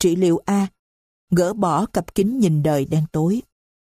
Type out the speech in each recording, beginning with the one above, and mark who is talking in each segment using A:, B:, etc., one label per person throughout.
A: trị liệu A, gỡ bỏ cặp kính nhìn đời đen tối.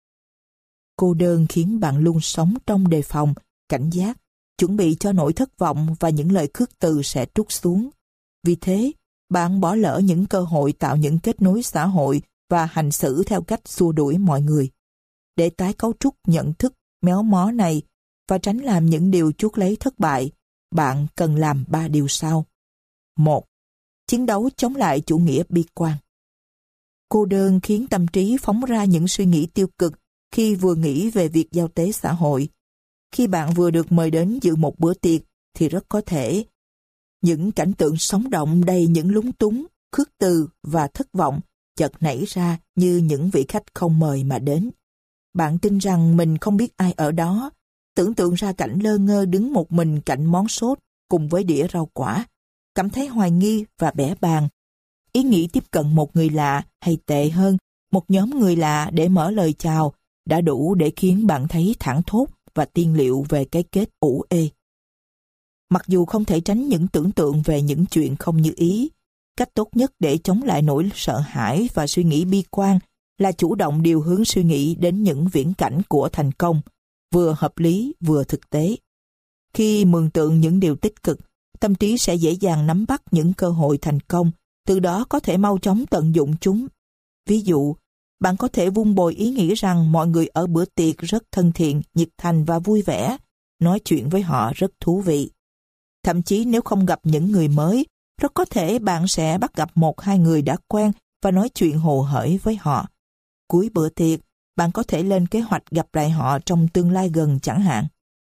A: Cô đơn khiến bạn luôn sống trong đề phòng, cảnh giác, chuẩn bị cho nỗi thất vọng và những lời khước từ sẽ trút xuống. Vì thế, bạn bỏ lỡ những cơ hội tạo những kết nối xã hội và hành xử theo cách xua đuổi mọi người. Để tái cấu trúc nhận thức méo mó này và tránh làm những điều chuốc lấy thất bại, bạn cần làm 3 điều sau. 1. Chiến đấu chống lại chủ nghĩa bi quan. Cô đơn khiến tâm trí phóng ra những suy nghĩ tiêu cực khi vừa nghĩ về việc giao tế xã hội. Khi bạn vừa được mời đến dự một bữa tiệc thì rất có thể những cảnh tượng sống động đầy những lúng túng, khước từ và thất vọng chợt nảy ra như những vị khách không mời mà đến. Bạn tin rằng mình không biết ai ở đó, tưởng tượng ra cảnh lơ ngơ đứng một mình cạnh món sốt cùng với đĩa rau quả, cảm thấy hoài nghi và bẽ bàng. Ý nghĩ tiếp cận một người lạ hay tệ hơn, một nhóm người lạ để mở lời chào đã đủ để khiến bạn thấy thảng thốt và tiên liệu về cái kết ủ ê. Mặc dù không thể tránh những tưởng tượng về những chuyện không như ý, cách tốt nhất để chống lại nỗi sợ hãi và suy nghĩ bi quan là chủ động điều hướng suy nghĩ đến những viễn cảnh của thành công, vừa hợp lý vừa thực tế. Khi mường tượng những điều tích cực, tâm trí sẽ dễ dàng nắm bắt những cơ hội thành công, từ đó có thể mau chóng tận dụng chúng. Ví dụ, bạn có thể vun bồi ý nghĩ rằng mọi người ở bữa tiệc rất thân thiện, nhiệt thành và vui vẻ, nói chuyện với họ rất thú vị. Thậm chí nếu không gặp những người mới, rất có thể bạn sẽ bắt gặp 1-2 người đã quen và nói chuyện hồ hởi với họ. Cuối bữa tiệc, bạn có thể lên kế hoạch gặp lại họ trong tương lai gần chẳng hạn.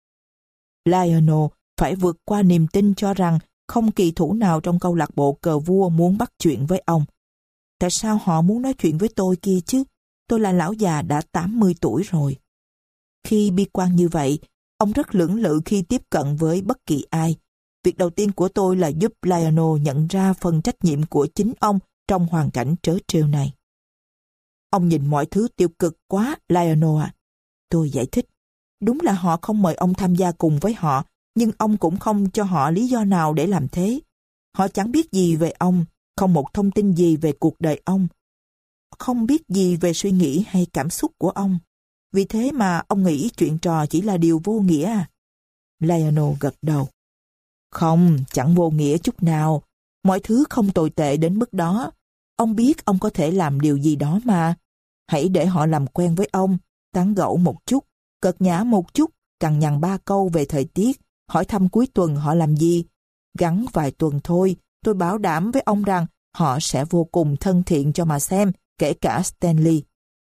A: Lionel phải vượt qua niềm tin cho rằng không kỳ thủ nào trong câu lạc bộ cờ vua muốn bắt chuyện với ông. Tại sao họ muốn nói chuyện với tôi kia chứ? Tôi là lão già đã 80 tuổi rồi. Khi bi quan như vậy, ông rất lưỡng lự khi tiếp cận với bất kỳ ai. Việc đầu tiên của tôi là giúp Lionel nhận ra phần trách nhiệm của chính ông trong hoàn cảnh trớ trêu này. Ông nhìn mọi thứ tiêu cực quá, Lionel à. Tôi giải thích. Đúng là họ không mời ông tham gia cùng với họ, nhưng ông cũng không cho họ lý do nào để làm thế. Họ chẳng biết gì về ông, không một thông tin gì về cuộc đời ông, không biết gì về suy nghĩ hay cảm xúc của ông. Vì thế mà ông nghĩ chuyện trò chỉ là điều vô nghĩa à? Lionel gật đầu. Không, chẳng vô nghĩa chút nào. Mọi thứ không tồi tệ đến mức đó. Ông biết ông có thể làm điều gì đó mà. Hãy để họ làm quen với ông, tán gẫu một chút, cợt nhã một chút, cằn nhằn 3 câu về thời tiết, hỏi thăm cuối tuần họ làm gì. Gắn vài tuần thôi, tôi bảo đảm với ông rằng họ sẽ vô cùng thân thiện cho mà xem, kể cả Stanley.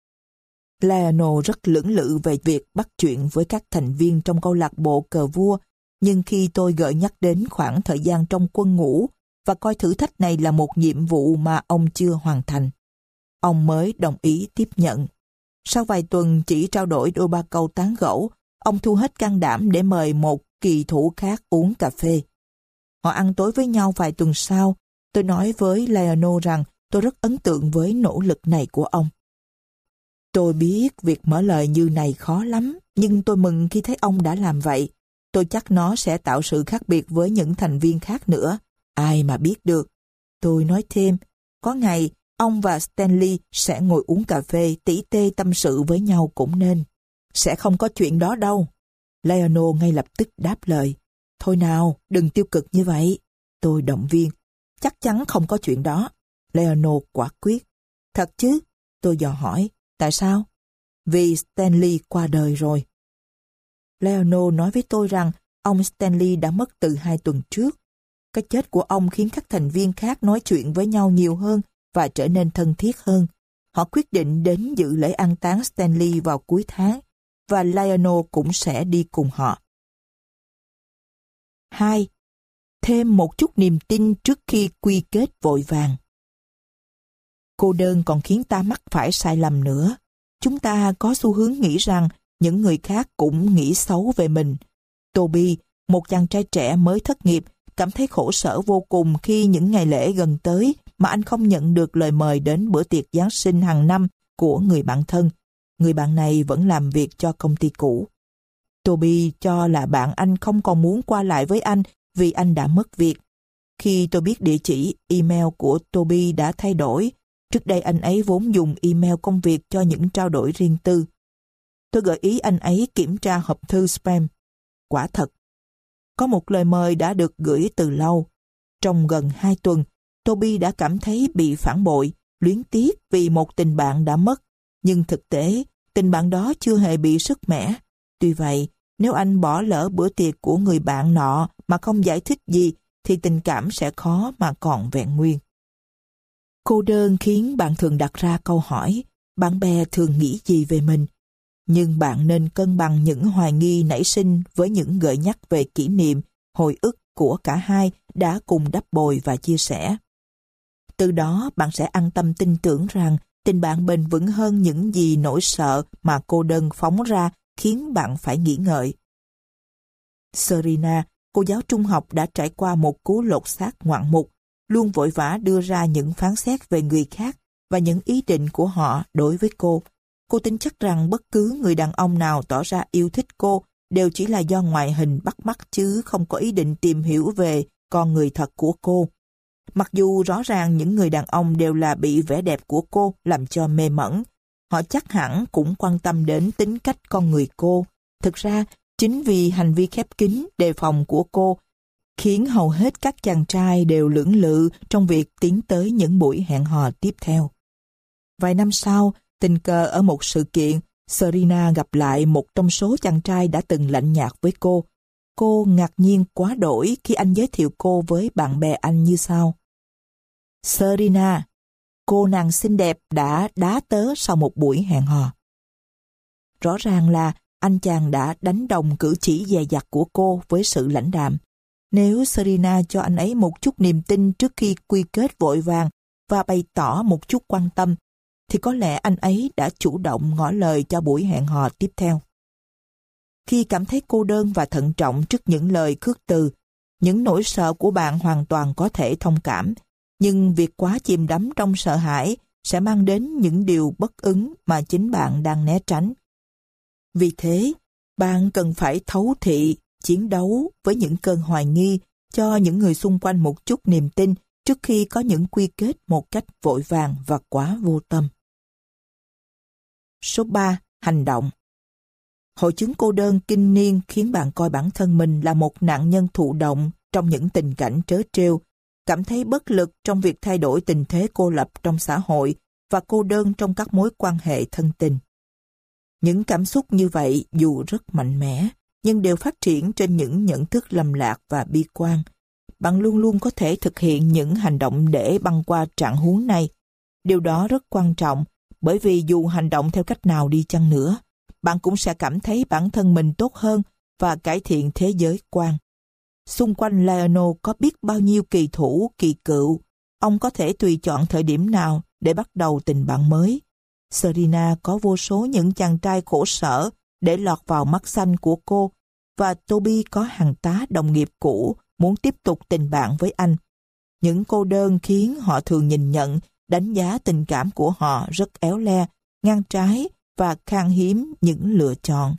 A: Lionel rất lưỡng lự về việc bắt chuyện với các thành viên trong câu lạc bộ cờ vua, nhưng khi tôi gợi nhắc đến khoảng thời gian trong quân ngũ và coi thử thách này là một nhiệm vụ mà ông chưa hoàn thành, ông mới đồng ý tiếp nhận. Sau vài tuần chỉ trao đổi đôi ba câu tán gẫu, ông thu hết can đảm để mời một kỳ thủ khác uống cà phê. Họ ăn tối với nhau vài tuần sau. Tôi nói với Lionel rằng tôi rất ấn tượng với nỗ lực này của ông. Tôi biết việc mở lời như này khó lắm, nhưng tôi mừng khi thấy ông đã làm vậy. Tôi chắc nó sẽ tạo sự khác biệt với những thành viên khác nữa. Ai mà biết được. Tôi nói thêm, có ngày ông và Stanley sẽ ngồi uống cà phê tỉ tê tâm sự với nhau cũng nên. Sẽ không có chuyện đó đâu. Lionel ngay lập tức đáp lời. Thôi nào, đừng tiêu cực như vậy. Tôi động viên. Chắc chắn không có chuyện đó. Lionel quả quyết. Thật chứ? Tôi dò hỏi. Tại sao? Vì Stanley qua đời rồi. Lionel nói với tôi rằng ông Stanley đã mất từ 2 tuần trước. Cái chết của ông khiến các thành viên khác nói chuyện với nhau nhiều hơn và trở nên thân thiết hơn. Họ quyết định đến dự lễ an táng Stanley vào cuối tháng và Lionel cũng sẽ đi cùng họ. 2. Thêm một chút niềm tin trước khi quy kết vội vàng. Cô đơn còn khiến ta mắc phải sai lầm nữa. Chúng ta có xu hướng nghĩ rằng những người khác cũng nghĩ xấu về mình. Toby, một chàng trai trẻ mới thất nghiệp, cảm thấy khổ sở vô cùng khi những ngày lễ gần tới mà anh không nhận được lời mời đến bữa tiệc Giáng sinh hàng năm của người bạn thân. Người bạn này vẫn làm việc cho công ty cũ. Toby cho là bạn anh không còn muốn qua lại với anh vì anh đã mất việc. Khi tôi biết địa chỉ email của Toby đã thay đổi, Trước đây anh ấy vốn dùng email công việc cho những trao đổi riêng tư. Tôi gợi ý anh ấy kiểm tra hộp thư spam. Quả thật, có một lời mời đã được gửi từ lâu. Trong gần 2 tuần, Toby đã cảm thấy bị phản bội, luyến tiếc vì một tình bạn đã mất. Nhưng thực tế, tình bạn đó chưa hề bị sứt mẻ. Tuy vậy, nếu anh bỏ lỡ bữa tiệc của người bạn nọ mà không giải thích gì, thì tình cảm sẽ khó mà còn vẹn nguyên. Cô đơn khiến bạn thường đặt ra câu hỏi, bạn bè thường nghĩ gì về mình? Nhưng bạn nên cân bằng những hoài nghi nảy sinh với những gợi nhắc về kỷ niệm, hồi ức của cả hai đã cùng đắp bồi và chia sẻ. Từ đó bạn sẽ an tâm tin tưởng rằng tình bạn bền vững hơn những gì nỗi sợ mà cô đơn phóng ra khiến bạn phải nghĩ ngợi. Serena, cô giáo trung học đã trải qua một cú lột xác ngoạn mục, luôn vội vã đưa ra những phán xét về người khác và những ý định của họ đối với cô. Cô tin chắc rằng bất cứ người đàn ông nào tỏ ra yêu thích cô đều chỉ là do ngoại hình bắt mắt chứ không có ý định tìm hiểu về con người thật của cô. Mặc dù rõ ràng những người đàn ông đều là bị vẻ đẹp của cô làm cho mê mẩn, họ chắc hẳn cũng quan tâm đến tính cách con người cô. Thực ra, chính vì hành vi khép kín, đề phòng của cô khiến hầu hết các chàng trai đều lưỡng lự trong việc tiến tới những buổi hẹn hò tiếp theo. Vài năm sau, tình cờ ở một sự kiện, Serena gặp lại một trong số chàng trai đã từng lạnh nhạt với cô. Cô ngạc nhiên quá đỗi khi anh giới thiệu cô với bạn bè anh như sau. Serena, cô nàng xinh đẹp đã đá tớ sau một buổi hẹn hò. Rõ ràng là anh chàng đã đánh đồng cử chỉ dè dặt của cô với sự lãnh đạm. Nếu Serena cho anh ấy một chút niềm tin trước khi quy kết vội vàng và bày tỏ một chút quan tâm, thì có lẽ anh ấy đã chủ động ngỏ lời cho buổi hẹn hò tiếp theo. Khi cảm thấy cô đơn và thận trọng trước những lời khước từ, những nỗi sợ của bạn hoàn toàn có thể thông cảm, nhưng việc quá chìm đắm trong sợ hãi sẽ mang đến những điều bất ứng mà chính bạn đang né tránh. Vì thế, bạn cần phải thấu thị, chiến đấu với những cơn hoài nghi, cho những người xung quanh một chút niềm tin trước khi có những quy kết một cách vội vàng và quá vô tâm. Số 3. Hành động. Hội chứng cô đơn kinh niên khiến bạn coi bản thân mình là một nạn nhân thụ động trong những tình cảnh trớ trêu, cảm thấy bất lực trong việc thay đổi tình thế cô lập trong xã hội và cô đơn trong các mối quan hệ thân tình. Những cảm xúc như vậy dù rất mạnh mẽ, nhưng đều phát triển trên những nhận thức lầm lạc và bi quan. Bạn luôn luôn có thể thực hiện những hành động để băng qua trạng huống này. Điều đó rất quan trọng, bởi vì dù hành động theo cách nào đi chăng nữa, bạn cũng sẽ cảm thấy bản thân mình tốt hơn và cải thiện thế giới quan. Xung quanh Lionel có biết bao nhiêu kỳ thủ, kỳ cựu. Ông có thể tùy chọn thời điểm nào để bắt đầu tình bạn mới. Serena có vô số những chàng trai khổ sở để lọt vào mắt xanh của cô, và Toby có hàng tá đồng nghiệp cũ muốn tiếp tục tình bạn với anh. Những cô đơn khiến họ thường nhìn nhận, đánh giá tình cảm của họ rất éo le, ngang trái và khan hiếm những lựa chọn.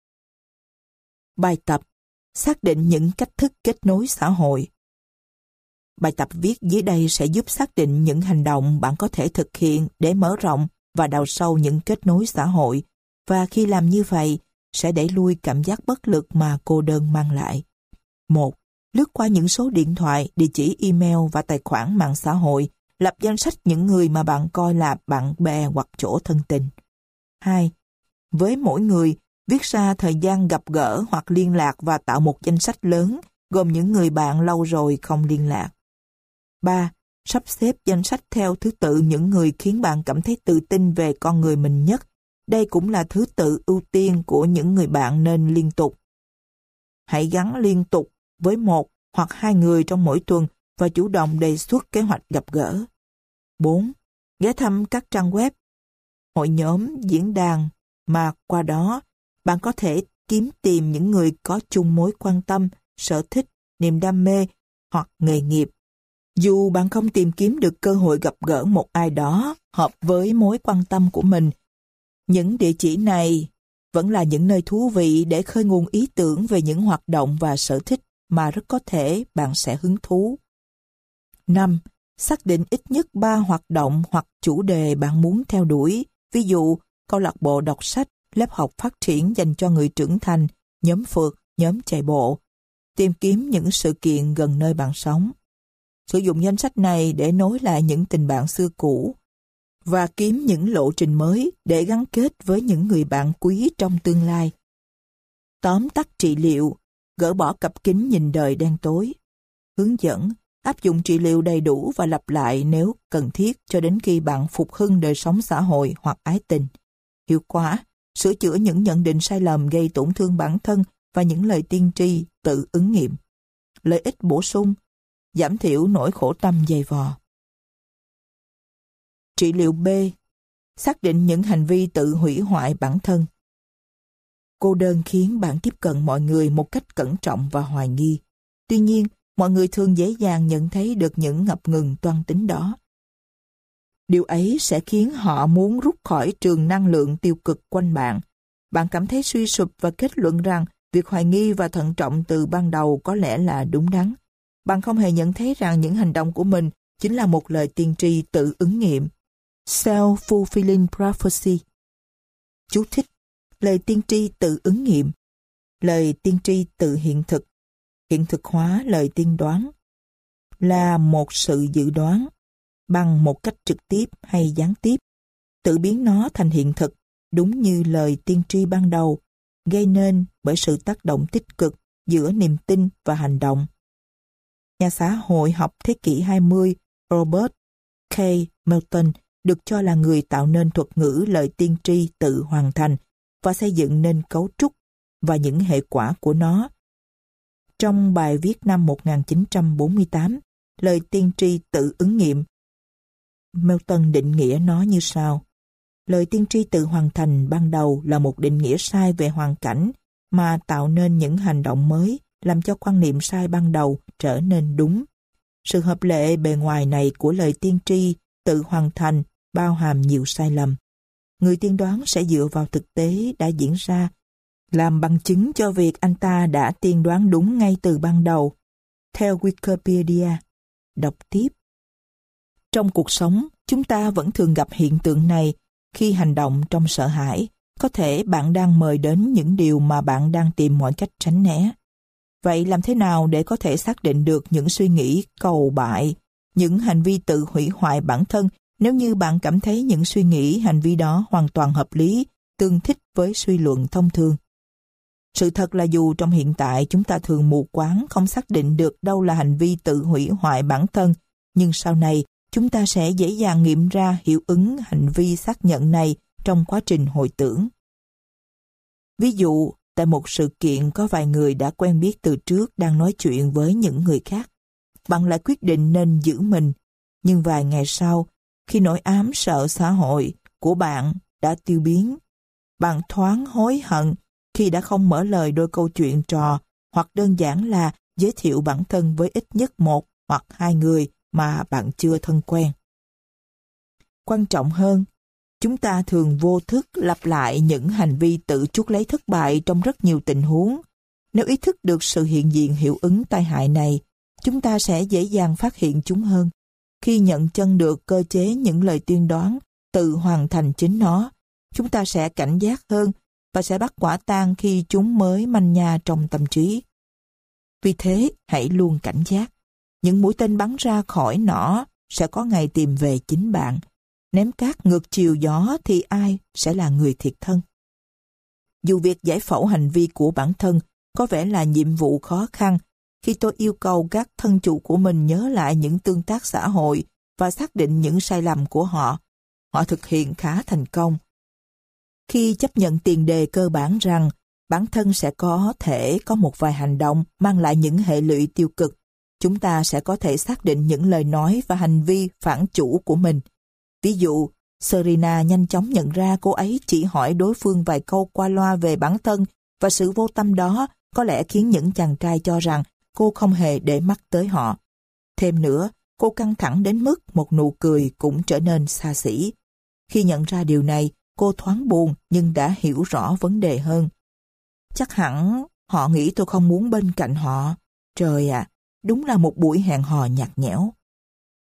A: Bài tập: xác định những cách thức kết nối xã hội. Bài tập viết dưới đây sẽ giúp xác định những hành động bạn có thể thực hiện để mở rộng và đào sâu những kết nối xã hội, và khi làm như vậy, sẽ đẩy lui cảm giác bất lực mà cô đơn mang lại. 1. Lướt qua những số điện thoại, địa chỉ email và tài khoản mạng xã hội, lập danh sách những người mà bạn coi là bạn bè hoặc chỗ thân tình. 2. Với mỗi người, viết ra thời gian gặp gỡ hoặc liên lạc và tạo một danh sách lớn gồm những người bạn lâu rồi không liên lạc. 3. Sắp xếp danh sách theo thứ tự những người khiến bạn cảm thấy tự tin về con người mình nhất. Đây cũng là thứ tự ưu tiên của những người bạn nên liên tục. Hãy gắn liên tục với một hoặc hai người trong mỗi tuần và chủ động đề xuất kế hoạch gặp gỡ. 4. Ghé thăm các trang web, hội nhóm, diễn đàn mà qua đó bạn có thể kiếm tìm những người có chung mối quan tâm, sở thích, niềm đam mê hoặc nghề nghiệp. Dù bạn không tìm kiếm được cơ hội gặp gỡ một ai đó hợp với mối quan tâm của mình, những địa chỉ này vẫn là những nơi thú vị để khơi nguồn ý tưởng về những hoạt động và sở thích mà rất có thể bạn sẽ hứng thú. 5. Xác định ít nhất 3 hoạt động hoặc chủ đề bạn muốn theo đuổi, ví dụ câu lạc bộ đọc sách, lớp học phát triển dành cho người trưởng thành, nhóm phượt, nhóm chạy bộ. Tìm kiếm những sự kiện gần nơi bạn sống. Sử dụng danh sách này để nối lại những tình bạn xưa cũ và kiếm những lộ trình mới để gắn kết với những người bạn quý trong tương lai. Tóm tắt trị liệu, gỡ bỏ cặp kính nhìn đời đen tối. Hướng dẫn, áp dụng trị liệu đầy đủ và lặp lại nếu cần thiết cho đến khi bạn phục hưng đời sống xã hội hoặc ái tình. Hiệu quả, sửa chữa những nhận định sai lầm gây tổn thương bản thân và những lời tiên tri tự ứng nghiệm. Lợi ích bổ sung, giảm thiểu nỗi khổ tâm dày vò. Trị liệu B. Xác định những hành vi tự hủy hoại bản thân. Cô đơn khiến bạn tiếp cận mọi người một cách cẩn trọng và hoài nghi. Tuy nhiên, mọi người thường dễ dàng nhận thấy được những ngập ngừng toan tính đó. Điều ấy sẽ khiến họ muốn rút khỏi trường năng lượng tiêu cực quanh bạn. Bạn cảm thấy suy sụp và kết luận rằng việc hoài nghi và thận trọng từ ban đầu có lẽ là đúng đắn. Bạn không hề nhận thấy rằng những hành động của mình chính là một lời tiên tri tự ứng nghiệm. Self-fulfilling prophecy. Chú thích: lời tiên tri tự ứng nghiệm, lời tiên tri tự hiện thực hóa lời tiên đoán, là một sự dự đoán bằng một cách trực tiếp hay gián tiếp, tự biến nó thành hiện thực, đúng như lời tiên tri ban đầu, gây nên bởi sự tác động tích cực giữa niềm tin và hành động. Nhà xã hội học thế kỷ 20 Robert K. Milton được cho là người tạo nên thuật ngữ lời tiên tri tự hoàn thành và xây dựng nên cấu trúc và những hệ quả của nó. Trong bài viết năm 1948, lời tiên tri tự ứng nghiệm, Milton định nghĩa nó như sau. Lời tiên tri tự hoàn thành ban đầu là một định nghĩa sai về hoàn cảnh mà tạo nên những hành động mới, làm cho quan niệm sai ban đầu trở nên đúng. Sự hợp lệ bề ngoài này của lời tiên tri tự hoàn thành bao hàm nhiều sai lầm. Người tiên đoán sẽ dựa vào thực tế đã diễn ra, làm bằng chứng cho việc anh ta đã tiên đoán đúng ngay từ ban đầu. Theo Wikipedia, đọc tiếp. Trong cuộc sống, chúng ta vẫn thường gặp hiện tượng này khi hành động trong sợ hãi. Có thể bạn đang mời đến những điều mà bạn đang tìm mọi cách tránh né. Vậy làm thế nào để có thể xác định được những suy nghĩ cầu bại, những hành vi tự hủy hoại bản thân nếu như bạn cảm thấy những suy nghĩ, hành vi đó hoàn toàn hợp lý, tương thích với suy luận thông thường? Sự thật là dù trong hiện tại chúng ta thường mù quáng không xác định được đâu là hành vi tự hủy hoại bản thân, nhưng sau này chúng ta sẽ dễ dàng nghiệm ra hiệu ứng hành vi xác nhận này trong quá trình hồi tưởng. Ví dụ, tại một sự kiện có vài người đã quen biết từ trước đang nói chuyện với những người khác. Bạn lại quyết định nên giữ mình, nhưng vài ngày sau, khi nỗi ám sợ xã hội của bạn đã tiêu biến, bạn thoáng hối hận khi đã không mở lời đôi câu chuyện trò hoặc đơn giản là giới thiệu bản thân với ít nhất một hoặc hai người mà bạn chưa thân quen. Quan trọng hơn, chúng ta thường vô thức lặp lại những hành vi tự chuốc lấy thất bại trong rất nhiều tình huống. Nếu ý thức được sự hiện diện hiệu ứng tai hại này, chúng ta sẽ dễ dàng phát hiện chúng hơn. Khi nhận chân được cơ chế những lời tiên đoán tự hoàn thành chính nó, chúng ta sẽ cảnh giác hơn và sẽ bắt quả tang khi chúng mới manh nha trong tâm trí. Vì thế, hãy luôn cảnh giác. Những mũi tên bắn ra khỏi nỏ sẽ có ngày tìm về chính bạn. Ném cát ngược chiều gió thì ai sẽ là người thiệt thân? Dù việc giải phẫu hành vi của bản thân có vẻ là nhiệm vụ khó khăn, khi tôi yêu cầu các thân chủ của mình nhớ lại những tương tác xã hội và xác định những sai lầm của họ, họ thực hiện khá thành công. Khi chấp nhận tiền đề cơ bản rằng bản thân sẽ có thể có một vài hành động mang lại những hệ lụy tiêu cực, chúng ta sẽ có thể xác định những lời nói và hành vi phản chủ của mình. Ví dụ, Serena nhanh chóng nhận ra cô ấy chỉ hỏi đối phương vài câu qua loa về bản thân và sự vô tâm đó có lẽ khiến những chàng trai cho rằng cô không hề để mắt tới họ. Thêm nữa, cô căng thẳng đến mức một nụ cười cũng trở nên xa xỉ. Khi nhận ra điều này, cô thoáng buồn nhưng đã hiểu rõ vấn đề hơn. Chắc hẳn họ nghĩ tôi không muốn bên cạnh họ. Trời ạ, đúng là một buổi hẹn hò nhạt nhẽo.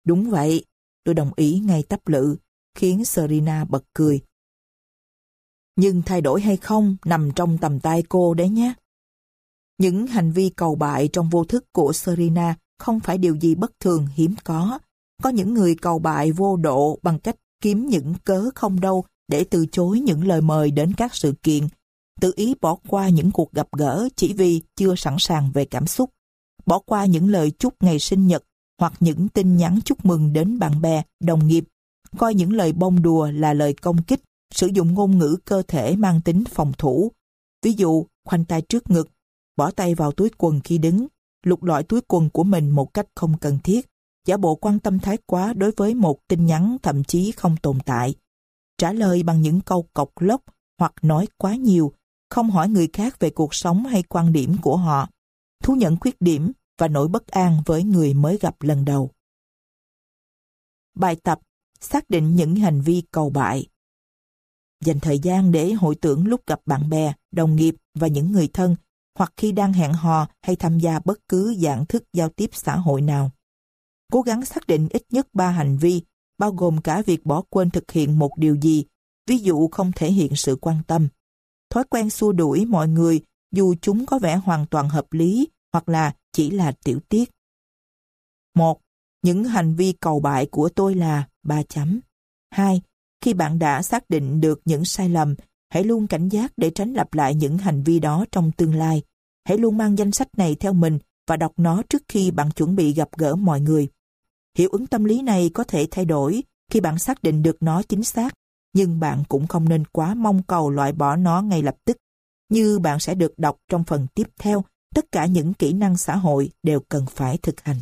A: Đúng vậy, tôi đồng ý ngay tắp lự, khiến Serena bật cười. Nhưng thay đổi hay không nằm trong tầm tay cô đấy nhé. Những hành vi cầu bại trong vô thức của Serena không phải điều gì bất thường hiếm có. Có những người cầu bại vô độ bằng cách kiếm những cớ không đâu để từ chối những lời mời đến các sự kiện, tự ý bỏ qua những cuộc gặp gỡ chỉ vì chưa sẵn sàng về cảm xúc, bỏ qua những lời chúc ngày sinh nhật hoặc những tin nhắn chúc mừng đến bạn bè, đồng nghiệp, coi những lời bông đùa là lời công kích, sử dụng ngôn ngữ cơ thể mang tính phòng thủ. Ví dụ, khoanh tay trước ngực, bỏ tay vào túi quần khi đứng, lục lọi túi quần của mình một cách không cần thiết, giả bộ quan tâm thái quá đối với một tin nhắn thậm chí không tồn tại, trả lời bằng những câu cộc lốc hoặc nói quá nhiều, không hỏi người khác về cuộc sống hay quan điểm của họ, thú nhận khuyết điểm và nỗi bất an với người mới gặp lần đầu. Bài tập: xác định những hành vi cầu bại. Dành thời gian để hồi tưởng lúc gặp bạn bè, đồng nghiệp và những người thân, hoặc khi đang hẹn hò hay tham gia bất cứ dạng thức giao tiếp xã hội nào. Cố gắng xác định ít nhất 3 hành vi, bao gồm cả việc bỏ quên thực hiện một điều gì, ví dụ không thể hiện sự quan tâm. Thói quen xua đuổi mọi người dù chúng có vẻ hoàn toàn hợp lý hoặc là chỉ là tiểu tiết. 1. Những hành vi cầu bại của tôi là 3 chấm. 2. Khi bạn đã xác định được những sai lầm, hãy luôn cảnh giác để tránh lặp lại những hành vi đó trong tương lai. Hãy luôn mang danh sách này theo mình và đọc nó trước khi bạn chuẩn bị gặp gỡ mọi người. Hiệu ứng tâm lý này có thể thay đổi khi bạn xác định được nó chính xác, nhưng bạn cũng không nên quá mong cầu loại bỏ nó ngay lập tức. Như bạn sẽ được đọc trong phần tiếp theo, tất cả những kỹ năng xã hội đều cần phải thực hành.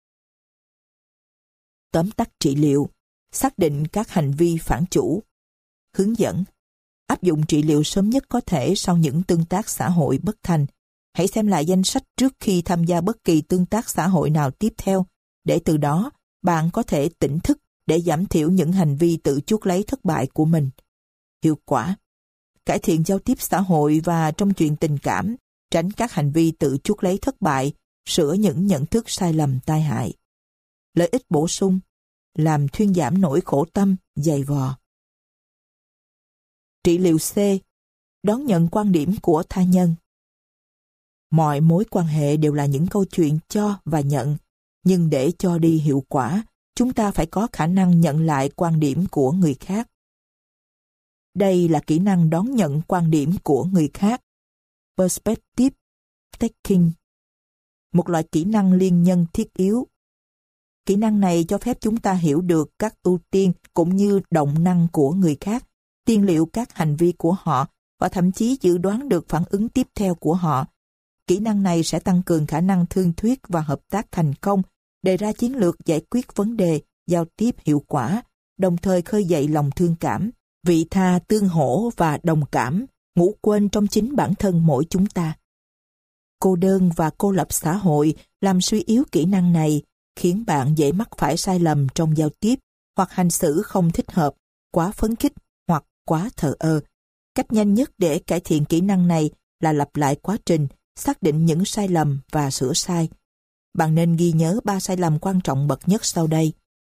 A: Tóm tắt trị liệu: xác định các hành vi phản chủ. Hướng dẫn: áp dụng trị liệu sớm nhất có thể sau những tương tác xã hội bất thành. Hãy xem lại danh sách trước khi tham gia bất kỳ tương tác xã hội nào tiếp theo, để từ đó bạn có thể tỉnh thức để giảm thiểu những hành vi tự chuốc lấy thất bại của mình. Hiệu quả: cải thiện giao tiếp xã hội và trong chuyện tình cảm, tránh các hành vi tự chuốc lấy thất bại, sửa những nhận thức sai lầm tai hại. Lợi ích bổ sung: làm thuyên giảm nỗi khổ tâm, dày vò. Trị liệu C. Đón nhận quan điểm của tha nhân. Mọi mối quan hệ đều là những câu chuyện cho và nhận, nhưng để cho đi hiệu quả, chúng ta phải có khả năng nhận lại quan điểm của người khác. Đây là kỹ năng đón nhận quan điểm của người khác, perspective taking, một loại kỹ năng liên nhân thiết yếu. Kỹ năng này cho phép chúng ta hiểu được các ưu tiên cũng như động năng của người khác, tiên liệu các hành vi của họ và thậm chí dự đoán được phản ứng tiếp theo của họ. Kỹ năng này sẽ tăng cường khả năng thương thuyết và hợp tác thành công, đề ra chiến lược giải quyết vấn đề, giao tiếp hiệu quả, đồng thời khơi dậy lòng thương cảm, vị tha tương hỗ và đồng cảm, ngủ quên trong chính bản thân mỗi chúng ta. Cô đơn và cô lập xã hội làm suy yếu kỹ năng này, khiến bạn dễ mắc phải sai lầm trong giao tiếp hoặc hành xử không thích hợp, quá phấn khích hoặc quá thờ ơ. Cách nhanh nhất để cải thiện kỹ năng này là lặp lại quá trình, xác định những sai lầm và sửa sai. Bạn nên ghi nhớ 3 sai lầm quan trọng bậc nhất sau đây.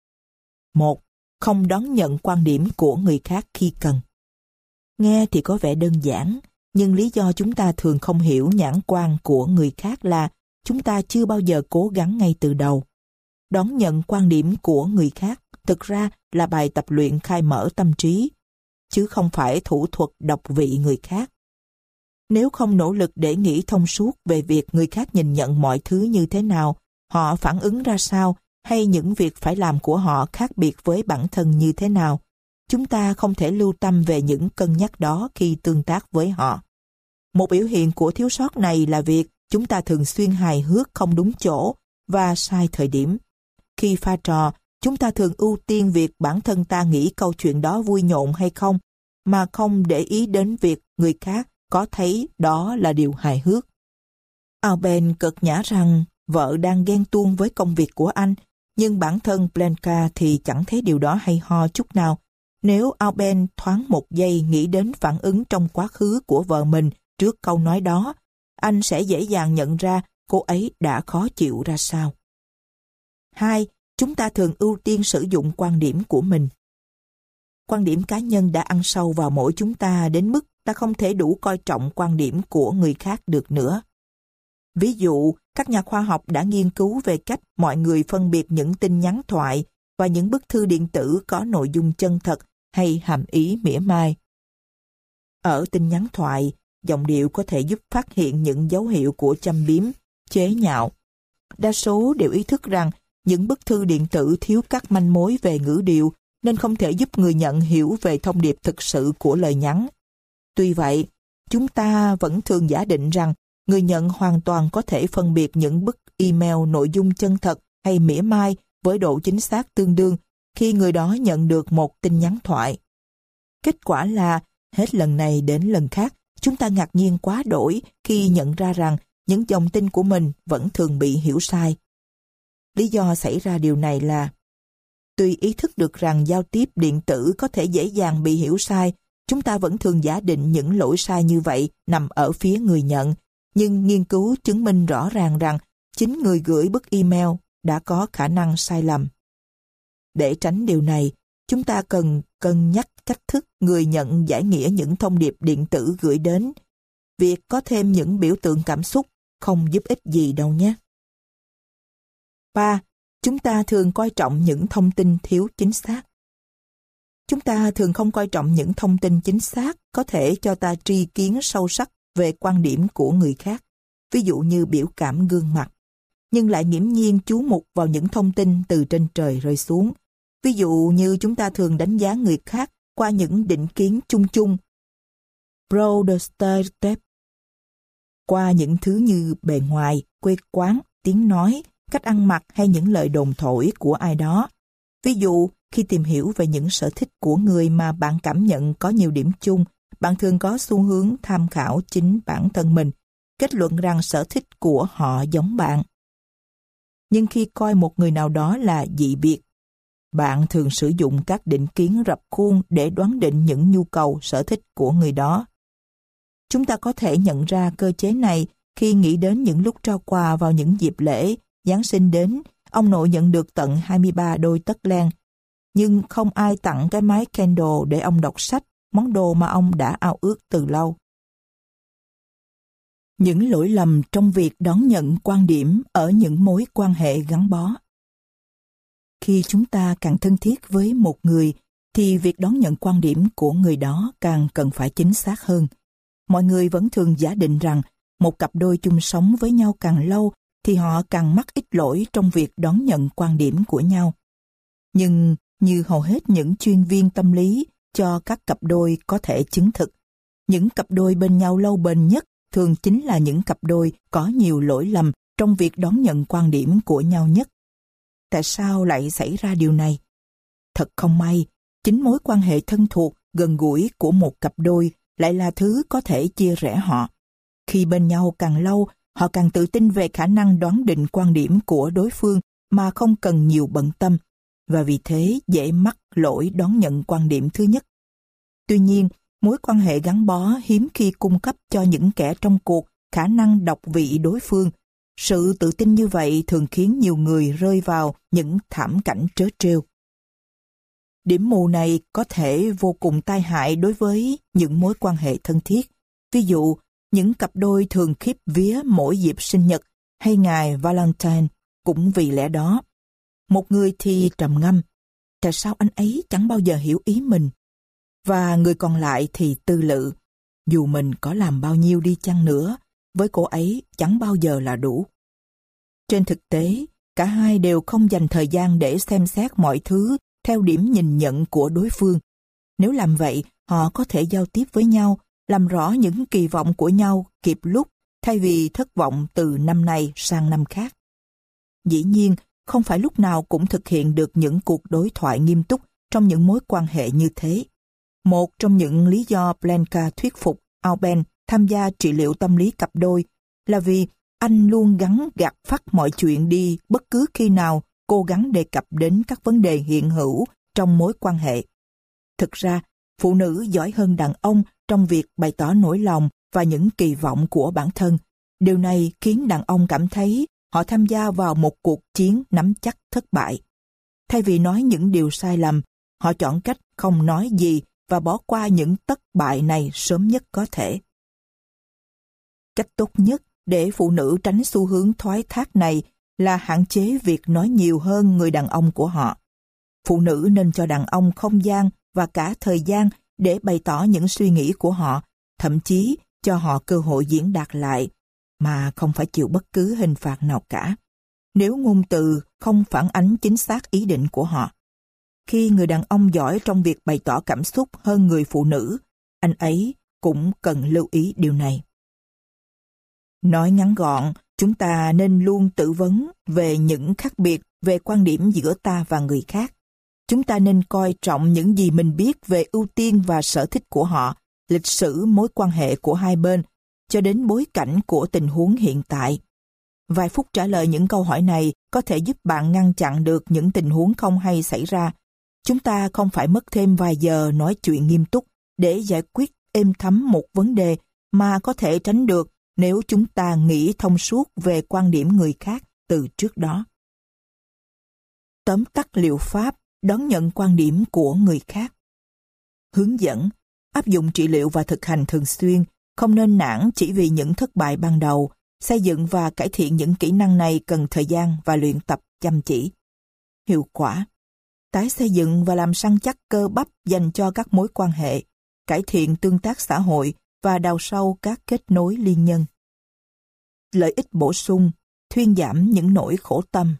A: 1. Không đón nhận quan điểm của người khác khi cần. Nghe thì có vẻ đơn giản, nhưng lý do chúng ta thường không hiểu nhãn quan của người khác là chúng ta chưa bao giờ cố gắng ngay từ đầu. Đón nhận quan điểm của người khác thực ra là bài tập luyện khai mở tâm trí, chứ không phải thủ thuật đọc vị người khác. Nếu không nỗ lực để nghĩ thông suốt về việc người khác nhìn nhận mọi thứ như thế nào, họ phản ứng ra sao, hay những việc phải làm của họ khác biệt với bản thân như thế nào, chúng ta không thể lưu tâm về những cân nhắc đó khi tương tác với họ. Một biểu hiện của thiếu sót này là việc chúng ta thường xuyên hài hước không đúng chỗ và sai thời điểm. Khi pha trò, chúng ta thường ưu tiên việc bản thân ta nghĩ câu chuyện đó vui nhộn hay không, mà không để ý đến việc người khác có thấy đó là điều hài hước. Albert cợt nhả rằng vợ đang ghen tuông với công việc của anh, nhưng bản thân Blanca thì chẳng thấy điều đó hay ho chút nào. Nếu Albert thoáng một giây nghĩ đến phản ứng trong quá khứ của vợ mình trước câu nói đó, anh sẽ dễ dàng nhận ra cô ấy đã khó chịu ra sao. 2. chúng ta thường ưu tiên sử dụng quan điểm của mình. Quan điểm cá nhân đã ăn sâu vào mỗi chúng ta đến mức ta không thể đủ coi trọng quan điểm của người khác được nữa. Ví dụ, các nhà khoa học đã nghiên cứu về cách mọi người phân biệt những tin nhắn thoại và những bức thư điện tử có nội dung chân thật hay hàm ý mỉa mai. Ở tin nhắn thoại, giọng điệu có thể giúp phát hiện những dấu hiệu của châm biếm, chế nhạo. Đa số đều ý thức rằng những bức thư điện tử thiếu các manh mối về ngữ điệu nên không thể giúp người nhận hiểu về thông điệp thực sự của lời nhắn. Tuy vậy, chúng ta vẫn thường giả định rằng người nhận hoàn toàn có thể phân biệt những bức email nội dung chân thật hay mỉa mai với độ chính xác tương đương khi người đó nhận được một tin nhắn thoại. Kết quả là, hết lần này đến lần khác, chúng ta ngạc nhiên quá đỗi khi nhận ra rằng những dòng tin của mình vẫn thường bị hiểu sai. Lý do xảy ra điều này là, tuy ý thức được rằng giao tiếp điện tử có thể dễ dàng bị hiểu sai, chúng ta vẫn thường giả định những lỗi sai như vậy nằm ở phía người nhận, nhưng nghiên cứu chứng minh rõ ràng rằng chính người gửi bức email đã có khả năng sai lầm. Để tránh điều này, chúng ta cần cân nhắc cách thức người nhận giải nghĩa những thông điệp điện tử gửi đến. Việc có thêm những biểu tượng cảm xúc không giúp ích gì đâu nhé. 3. Chúng ta thường coi trọng những thông tin thiếu chính xác. Chúng ta thường không coi trọng những thông tin chính xác có thể cho ta tri kiến sâu sắc về quan điểm của người khác, ví dụ như biểu cảm gương mặt, nhưng lại nghiễm nhiên chú mục vào những thông tin từ trên trời rơi xuống. Ví dụ như chúng ta thường đánh giá người khác qua những định kiến chung chung, broad stereotype, qua những thứ như bề ngoài, quê quán, tiếng nói, cách ăn mặc hay những lời đồn thổi của ai đó. Ví dụ, khi tìm hiểu về những sở thích của người mà bạn cảm nhận có nhiều điểm chung, bạn thường có xu hướng tham khảo chính bản thân mình, kết luận rằng sở thích của họ giống bạn. Nhưng khi coi một người nào đó là dị biệt, bạn thường sử dụng các định kiến rập khuôn để đoán định những nhu cầu, sở thích của người đó. Chúng ta có thể nhận ra cơ chế này khi nghĩ đến những lúc trao quà vào những dịp lễ. Giáng sinh đến, ông nội nhận được tận 23 đôi tất len, nhưng không ai tặng cái máy Kindle để ông đọc sách, món đồ mà ông đã ao ước từ lâu. Những lỗi lầm trong việc đón nhận quan điểm ở những mối quan hệ gắn bó. Khi chúng ta càng thân thiết với một người, thì việc đón nhận quan điểm của người đó càng cần phải chính xác hơn. Mọi người vẫn thường giả định rằng một cặp đôi chung sống với nhau càng lâu thì họ càng mắc ít lỗi trong việc đón nhận quan điểm của nhau. Nhưng như hầu hết những chuyên viên tâm lý cho các cặp đôi có thể chứng thực, những cặp đôi bên nhau lâu bền nhất thường chính là những cặp đôi có nhiều lỗi lầm trong việc đón nhận quan điểm của nhau nhất. Tại sao lại xảy ra điều này? Thật không may, chính mối quan hệ thân thuộc, gần gũi của một cặp đôi lại là thứ có thể chia rẽ họ. Khi bên nhau càng lâu, họ càng tự tin về khả năng đoán định quan điểm của đối phương mà không cần nhiều bận tâm, và vì thế dễ mắc lỗi đón nhận quan điểm thứ nhất. Tuy nhiên, mối quan hệ gắn bó hiếm khi cung cấp cho những kẻ trong cuộc khả năng đọc vị đối phương. Sự tự tin như vậy thường khiến nhiều người rơi vào những thảm cảnh trớ trêu. Điểm mù này có thể vô cùng tai hại đối với những mối quan hệ thân thiết. Ví dụ, những cặp đôi thường khiếp vía mỗi dịp sinh nhật hay ngày Valentine. Cũng vì lẽ đó, một người thì trầm ngâm, tại sao anh ấy chẳng bao giờ hiểu ý mình? Và người còn lại thì tư lự, dù mình có làm bao nhiêu đi chăng nữa, với cô ấy chẳng bao giờ là đủ. Trên thực tế, cả hai đều không dành thời gian để xem xét mọi thứ theo điểm nhìn nhận của đối phương. Nếu làm vậy, họ có thể giao tiếp với nhau, làm rõ những kỳ vọng của nhau kịp lúc, thay vì thất vọng từ năm này sang năm khác. Dĩ nhiên, không phải lúc nào cũng thực hiện được những cuộc đối thoại nghiêm túc trong những mối quan hệ như thế. Một trong những lý do Blanca thuyết phục Auben tham gia trị liệu tâm lý cặp đôi là vì anh luôn gắng gạt phắt mọi chuyện đi bất cứ khi nào cố gắng đề cập đến các vấn đề hiện hữu trong mối quan hệ. Thực ra, phụ nữ giỏi hơn đàn ông trong việc bày tỏ nỗi lòng và những kỳ vọng của bản thân. Điều này khiến đàn ông cảm thấy họ tham gia vào một cuộc chiến nắm chắc thất bại. Thay vì nói những điều sai lầm, họ chọn cách không nói gì và bỏ qua những thất bại này sớm nhất có thể. Cách tốt nhất để phụ nữ tránh xu hướng thoái thác này là hạn chế việc nói nhiều hơn người đàn ông của họ. Phụ nữ nên cho đàn ông không gian và cả thời gian để bày tỏ những suy nghĩ của họ, thậm chí cho họ cơ hội diễn đạt lại, mà không phải chịu bất cứ hình phạt nào cả, nếu ngôn từ không phản ánh chính xác ý định của họ. Khi người đàn ông giỏi trong việc bày tỏ cảm xúc hơn người phụ nữ, anh ấy cũng cần lưu ý điều này. Nói ngắn gọn, chúng ta nên luôn tự vấn về những khác biệt về quan điểm giữa ta và người khác. Chúng ta nên coi trọng những gì mình biết về ưu tiên và sở thích của họ, lịch sử mối quan hệ của hai bên, cho đến bối cảnh của tình huống hiện tại. Vài phút trả lời những câu hỏi này có thể giúp bạn ngăn chặn được những tình huống không hay xảy ra. Chúng ta không phải mất thêm vài giờ nói chuyện nghiêm túc để giải quyết êm thấm một vấn đề mà có thể tránh được nếu chúng ta nghĩ thông suốt về quan điểm người khác từ trước đó. Tóm tắt liệu pháp đón nhận quan điểm của người khác. Hướng dẫn, áp dụng trị liệu và thực hành thường xuyên, không nên nản chỉ vì những thất bại ban đầu. Xây dựng và cải thiện những kỹ năng này cần thời gian và luyện tập chăm chỉ. Hiệu quả, tái xây dựng và làm săn chắc cơ bắp dành cho các mối quan hệ, cải thiện tương tác xã hội và đào sâu các kết nối liên nhân. Lợi ích bổ sung, thuyên giảm những nỗi khổ tâm.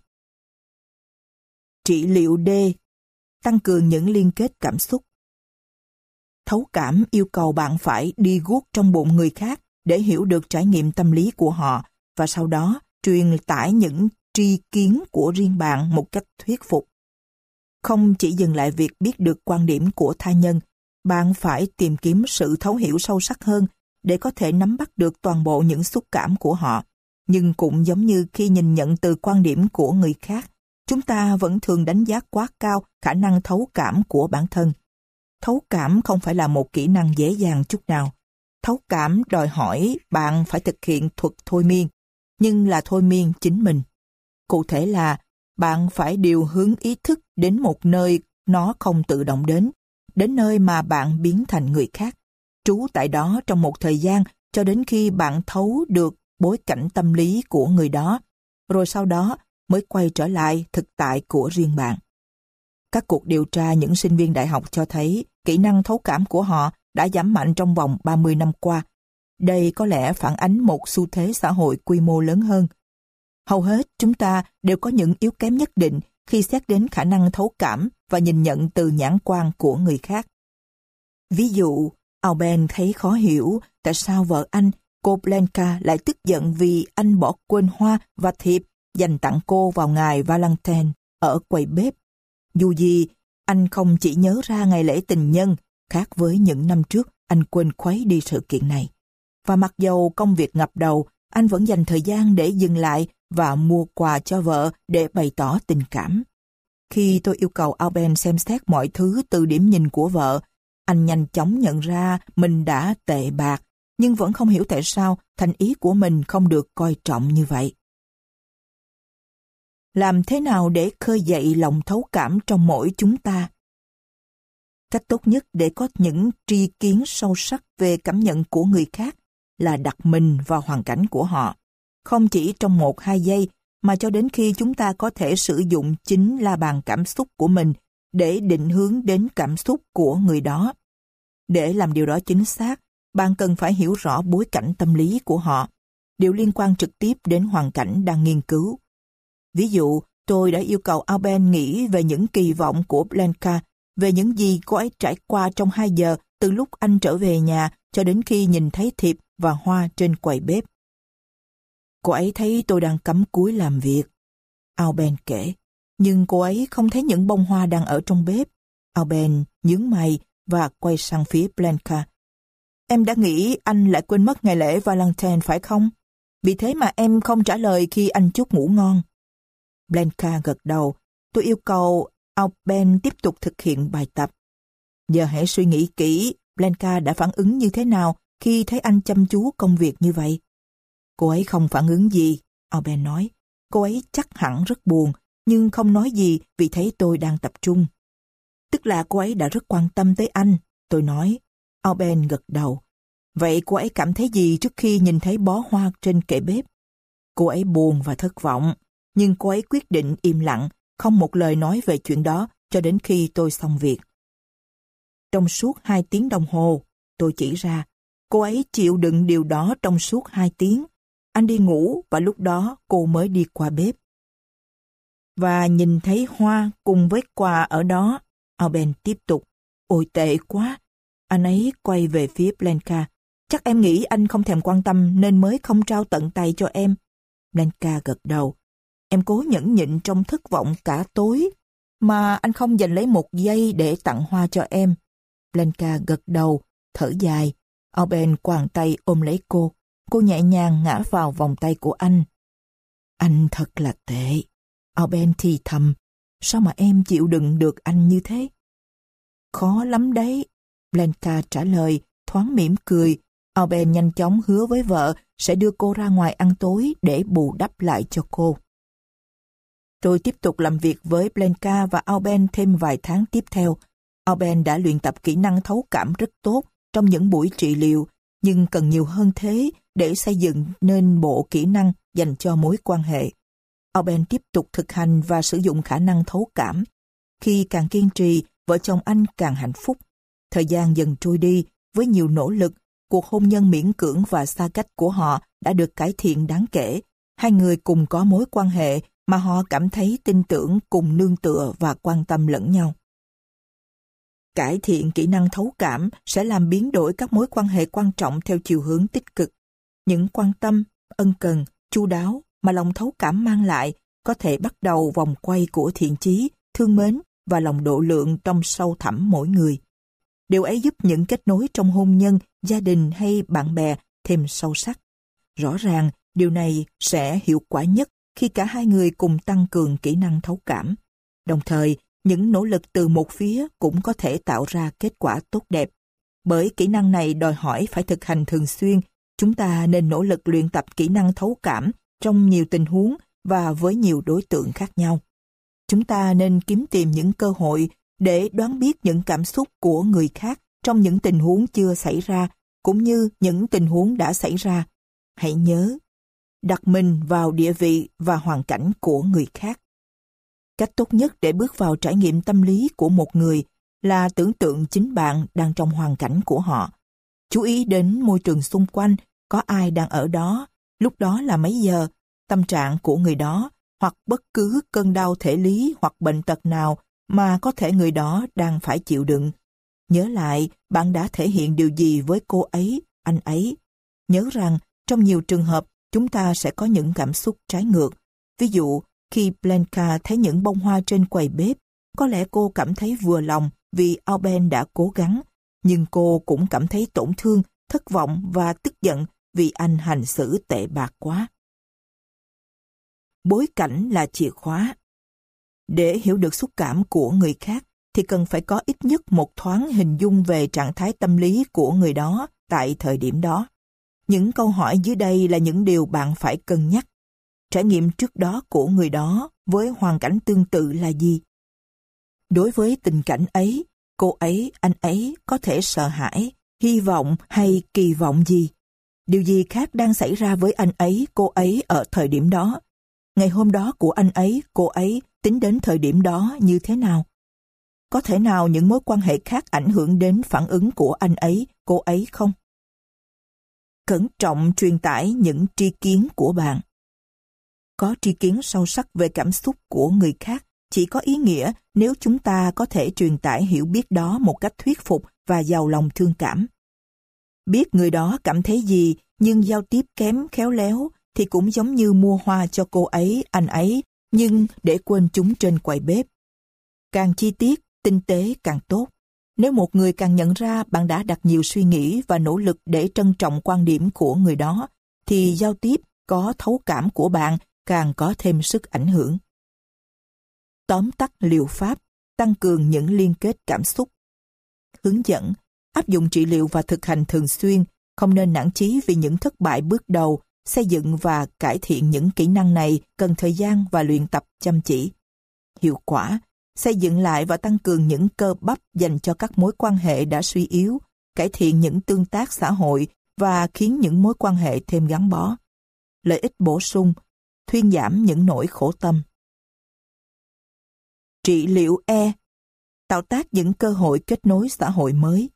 A: Trị liệu D, tăng cường những liên kết cảm xúc. Thấu cảm yêu cầu bạn phải đi guốc trong bụng người khác để hiểu được trải nghiệm tâm lý của họ và sau đó truyền tải những tri kiến của riêng bạn một cách thuyết phục. Không chỉ dừng lại việc biết được quan điểm của tha nhân, bạn phải tìm kiếm sự thấu hiểu sâu sắc hơn để có thể nắm bắt được toàn bộ những xúc cảm của họ. Nhưng cũng giống như khi nhìn nhận từ quan điểm của người khác, chúng ta vẫn thường đánh giá quá cao khả năng thấu cảm của bản thân. Thấu cảm không phải là một kỹ năng dễ dàng chút nào. Thấu cảm đòi hỏi bạn phải thực hiện thuật thôi miên, nhưng là thôi miên chính mình. Cụ thể là bạn phải điều hướng ý thức đến một nơi nó không tự động đến nơi mà bạn biến thành người khác. Trú tại đó trong một thời gian cho đến khi bạn thấu được bối cảnh tâm lý của người đó, rồi sau đó mới quay trở lại thực tại của riêng bạn. Các cuộc điều tra những sinh viên đại học cho thấy kỹ năng thấu cảm của họ đã giảm mạnh trong vòng 30 năm qua. Đây có lẽ phản ánh một xu thế xã hội quy mô lớn hơn. Hầu hết chúng ta đều có những yếu kém nhất định khi xét đến khả năng thấu cảm và nhìn nhận từ nhãn quan của người khác. Ví dụ, Auben thấy khó hiểu tại sao vợ anh, cô Blanca, lại tức giận vì anh bỏ quên hoa và thiệp dành tặng cô vào ngày Valentine ở quầy bếp. Dù gì, anh không chỉ nhớ ra ngày lễ tình nhân, khác với những năm trước, anh quên khuấy đi sự kiện này. Và mặc dầu công việc ngập đầu, anh vẫn dành thời gian để dừng lại và mua quà cho vợ để bày tỏ tình cảm. Khi tôi yêu cầu Auben xem xét mọi thứ từ điểm nhìn của vợ, anh nhanh chóng nhận ra mình đã tệ bạc, nhưng vẫn không hiểu tại sao thành ý của mình không được coi trọng như vậy. Làm thế nào để khơi dậy lòng thấu cảm trong mỗi chúng ta? Cách tốt nhất để có những tri kiến sâu sắc về cảm nhận của người khác là đặt mình vào hoàn cảnh của họ, không chỉ trong 1-2 giây mà cho đến khi chúng ta có thể sử dụng chính la bàn cảm xúc của mình để định hướng đến cảm xúc của người đó. Để làm điều đó chính xác, bạn cần phải hiểu rõ bối cảnh tâm lý của họ, điều liên quan trực tiếp đến hoàn cảnh đang nghiên cứu. Ví dụ, tôi đã yêu cầu Auben nghĩ về những kỳ vọng của Blanca, về những gì cô ấy trải qua trong 2 giờ từ lúc anh trở về nhà cho đến khi nhìn thấy thiệp và hoa trên quầy bếp. Cô ấy thấy tôi đang cắm cúi làm việc, Auben kể, nhưng cô ấy không thấy những bông hoa đang ở trong bếp. Auben nhướng mày và quay sang phía Blanca. Em đã nghĩ anh lại quên mất ngày lễ Valentine phải không? Vì thế mà em không trả lời khi anh chúc ngủ ngon. Blanca gật đầu. Tôi yêu cầu Auben tiếp tục thực hiện bài tập. Giờ hãy suy nghĩ kỹ Blanca đã phản ứng như thế nào khi thấy anh chăm chú công việc như vậy. Cô ấy không phản ứng gì, Auben nói. Cô ấy chắc hẳn rất buồn, nhưng không nói gì vì thấy tôi đang tập trung. Tức là cô ấy đã rất quan tâm tới anh, tôi nói. Auben gật đầu. Vậy cô ấy cảm thấy gì trước khi nhìn thấy bó hoa trên kệ bếp? Cô ấy buồn và thất vọng, nhưng cô ấy quyết định im lặng, không một lời nói về chuyện đó cho đến khi tôi xong việc. Trong suốt 2 tiếng đồng hồ, tôi chỉ ra, cô ấy chịu đựng điều đó trong suốt 2 tiếng. Anh đi ngủ và lúc đó cô mới đi qua bếp. Và nhìn thấy hoa cùng với quà ở đó, Auben tiếp tục. Ôi tệ quá. Anh ấy quay về phía Blanca. Chắc em nghĩ anh không thèm quan tâm nên mới không trao tận tay cho em. Blanca gật đầu. Em cố nhẫn nhịn trong thất vọng cả tối, mà anh không dành lấy 1 giây để tặng hoa cho em. Blanca gật đầu, thở dài. Auben quàng tay ôm lấy cô. Cô nhẹ nhàng ngã vào vòng tay của anh. Anh thật là tệ. Auben thì thầm. Sao mà em chịu đựng được anh như thế? Khó lắm đấy. Blanca trả lời, thoáng mỉm cười. Auben nhanh chóng hứa với vợ sẽ đưa cô ra ngoài ăn tối để bù đắp lại cho cô. Tôi tiếp tục làm việc với Blanca và Auben thêm vài tháng tiếp theo. Auben đã luyện tập kỹ năng thấu cảm rất tốt trong những buổi trị liệu, nhưng cần nhiều hơn thế để xây dựng nên bộ kỹ năng dành cho mối quan hệ. Auben tiếp tục thực hành và sử dụng khả năng thấu cảm. Khi càng kiên trì, vợ chồng anh càng hạnh phúc. Thời gian dần trôi đi, với nhiều nỗ lực, cuộc hôn nhân miễn cưỡng và xa cách của họ đã được cải thiện đáng kể. Hai người cùng có mối quan hệ mà họ cảm thấy tin tưởng, cùng nương tựa và quan tâm lẫn nhau. Cải thiện kỹ năng thấu cảm sẽ làm biến đổi các mối quan hệ quan trọng theo chiều hướng tích cực. Những quan tâm, ân cần, chu đáo mà lòng thấu cảm mang lại có thể bắt đầu vòng quay của thiện chí, thương mến và lòng độ lượng trong sâu thẳm mỗi người. Điều ấy giúp những kết nối trong hôn nhân, gia đình hay bạn bè thêm sâu sắc. Rõ ràng, điều này sẽ hiệu quả nhất khi cả hai người cùng tăng cường kỹ năng thấu cảm. Đồng thời, những nỗ lực từ một phía cũng có thể tạo ra kết quả tốt đẹp. Bởi kỹ năng này đòi hỏi phải thực hành thường xuyên, chúng ta nên nỗ lực luyện tập kỹ năng thấu cảm trong nhiều tình huống và với nhiều đối tượng khác nhau. Chúng ta nên kiếm tìm những cơ hội để đoán biết những cảm xúc của người khác trong những tình huống chưa xảy ra, cũng như những tình huống đã xảy ra. Hãy nhớ, đặt mình vào địa vị và hoàn cảnh của người khác. Cách tốt nhất để bước vào trải nghiệm tâm lý của một người là tưởng tượng chính bạn đang trong hoàn cảnh của họ. Chú ý đến môi trường xung quanh, có ai đang ở đó, lúc đó là mấy giờ, tâm trạng của người đó, hoặc bất cứ cơn đau thể lý hoặc bệnh tật nào mà có thể người đó đang phải chịu đựng. Nhớ lại bạn đã thể hiện điều gì với cô ấy, anh ấy. Nhớ rằng trong nhiều trường hợp chúng ta sẽ có những cảm xúc trái ngược. Ví dụ, khi Blanca thấy những bông hoa trên quầy bếp, có lẽ cô cảm thấy vừa lòng vì Auben đã cố gắng, nhưng cô cũng cảm thấy tổn thương, thất vọng và tức giận vì anh hành xử tệ bạc quá. Bối cảnh là chìa khóa. Để hiểu được xúc cảm của người khác thì cần phải có ít nhất một thoáng hình dung về trạng thái tâm lý của người đó tại thời điểm đó. Những câu hỏi dưới đây là những điều bạn phải cân nhắc. Trải nghiệm trước đó của người đó với hoàn cảnh tương tự là gì? Đối với tình cảnh ấy, cô ấy, anh ấy có thể sợ hãi, hy vọng hay kỳ vọng gì? Điều gì khác đang xảy ra với anh ấy, cô ấy ở thời điểm đó? Ngày hôm đó của anh ấy, cô ấy tính đến thời điểm đó như thế nào? Có thể nào những mối quan hệ khác ảnh hưởng đến phản ứng của anh ấy, cô ấy không? Cẩn trọng truyền tải những tri kiến của bạn. Có tri kiến sâu sắc về cảm xúc của người khác chỉ có ý nghĩa nếu chúng ta có thể truyền tải hiểu biết đó một cách thuyết phục và giàu lòng thương cảm. Biết người đó cảm thấy gì nhưng giao tiếp kém khéo léo thì cũng giống như mua hoa cho cô ấy, anh ấy, nhưng để quên chúng trên quầy bếp. Càng chi tiết, tinh tế càng tốt. Nếu một người càng nhận ra bạn đã đặt nhiều suy nghĩ và nỗ lực để trân trọng quan điểm của người đó, thì giao tiếp có thấu cảm của bạn càng có thêm sức ảnh hưởng. Tóm tắt liệu pháp, tăng cường những liên kết cảm xúc. Hướng dẫn, áp dụng trị liệu và thực hành thường xuyên, không nên nản chí vì những thất bại bước đầu. Xây dựng và cải thiện những kỹ năng này cần thời gian và luyện tập chăm chỉ. hiệu quả, xây dựng lại và tăng cường những cơ bắp dành cho các mối quan hệ đã suy yếu, cải thiện những tương tác xã hội và khiến những mối quan hệ thêm gắn bó. Lợi ích bổ sung, thuyên giảm những nỗi khổ tâm. Trị liệu E, tạo tác những cơ hội kết nối xã hội mới.